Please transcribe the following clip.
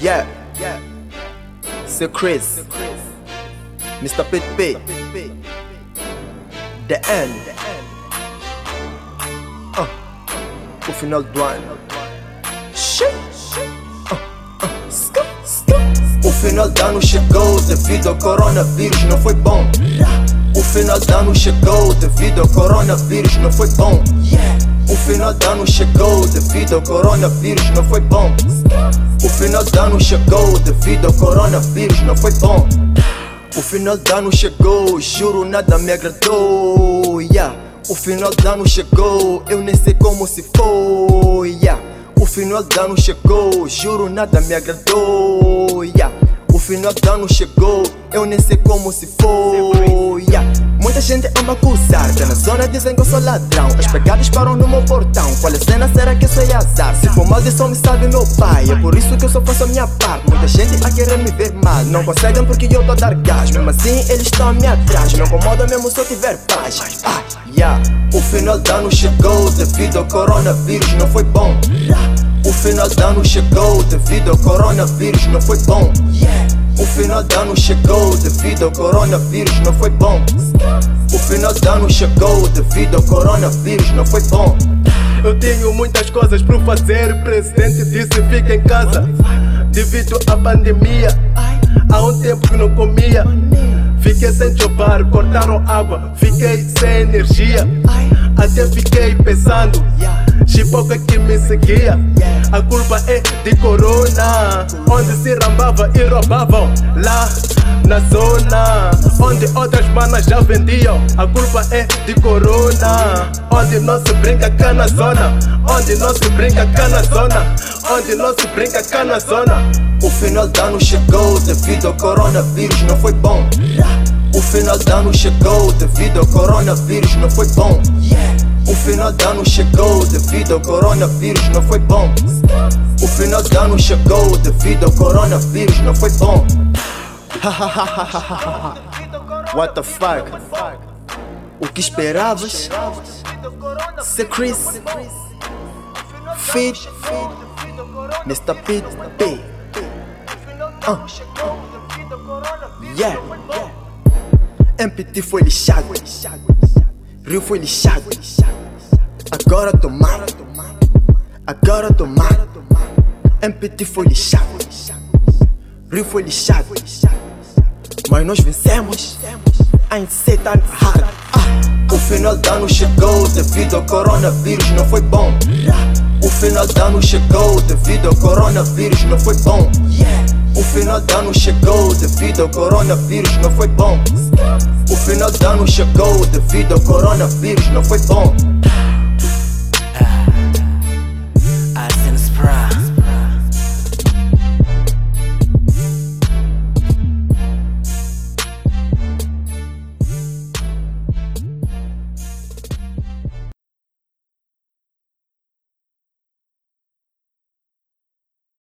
Yeah, c'est Chris, Mr. Pit P, The End. O final do ano. O final do ano chegou devido ao coronavírus, não foi bom. O final do ano chegou devido ao coronavírus, não foi bom. O final do ano chegou devido ao coronavírus, não foi bom. O final do ano chegou devido ao coronavírus, não foi bom. O final do ano chegou, juro nada me agradou. O final do ano chegou, eu nem sei como se foi. O final do ano chegou, juro nada me agradou. O final do ano chegou, eu nem sei como se foi. Muita gente ama acusar, tá na zona dizem que eu sou ladrão. As pegadas param no meu portão. Qual é a cena? Será que isso é azar? Se for maldição me salve meu pai. É por isso que eu só faço a minha parte. Muita gente a querer me ver mal. Não conseguem porque eu tô a dar gás. Mesmo assim eles estão a me atrás. Me incomoda mesmo se eu tiver paz. O final do ano chegou devido ao coronavírus, não foi bom. O final do ano chegou devido ao coronavírus, não foi bom. O final do ano chegou devido ao coronavírus, não foi bom. O final do ano chegou devido ao coronavírus, não foi bom. Eu tenho muitas coisas para fazer, o presidente disse fica em casa. Devido à pandemia, há um tempo que não comia. Fiquei sem chover, cortaram água, fiquei sem energia. Até fiquei pensando, chipoca que me seguia. A culpa é de corona, onde se rambava e roubavam. Lá na zona, onde outras manas já vendiam. A culpa é de corona, onde não se brinca cá na zona. Onde não se brinca cá na zona. Onde não se brinca cá na zona. O final do ano chegou devido ao coronavírus, não foi bom. O final do ano chegou devido ao coronavírus, não foi bom. O final do ano chegou devido ao coronavírus, não foi bom. O final do ano chegou devido ao coronavírus, não foi bom. What the fuck? O que esperavas? C'est Chris, Fit, Mr. Pit P. MPT foi lixado, Rio foi lixado. Agora tô mal, agora tô mal. MPT foi lixado, Rio foi lixado. Mas nós vencemos, ainda sei tá errado. O final do ano chegou devido ao coronavírus, não foi bom. O final do ano chegou devido ao coronavírus, não foi bom. O final do ano chegou devido ao coronavírus, não foi bom. O final do ano chegou devido ao coronavírus, não foi bom.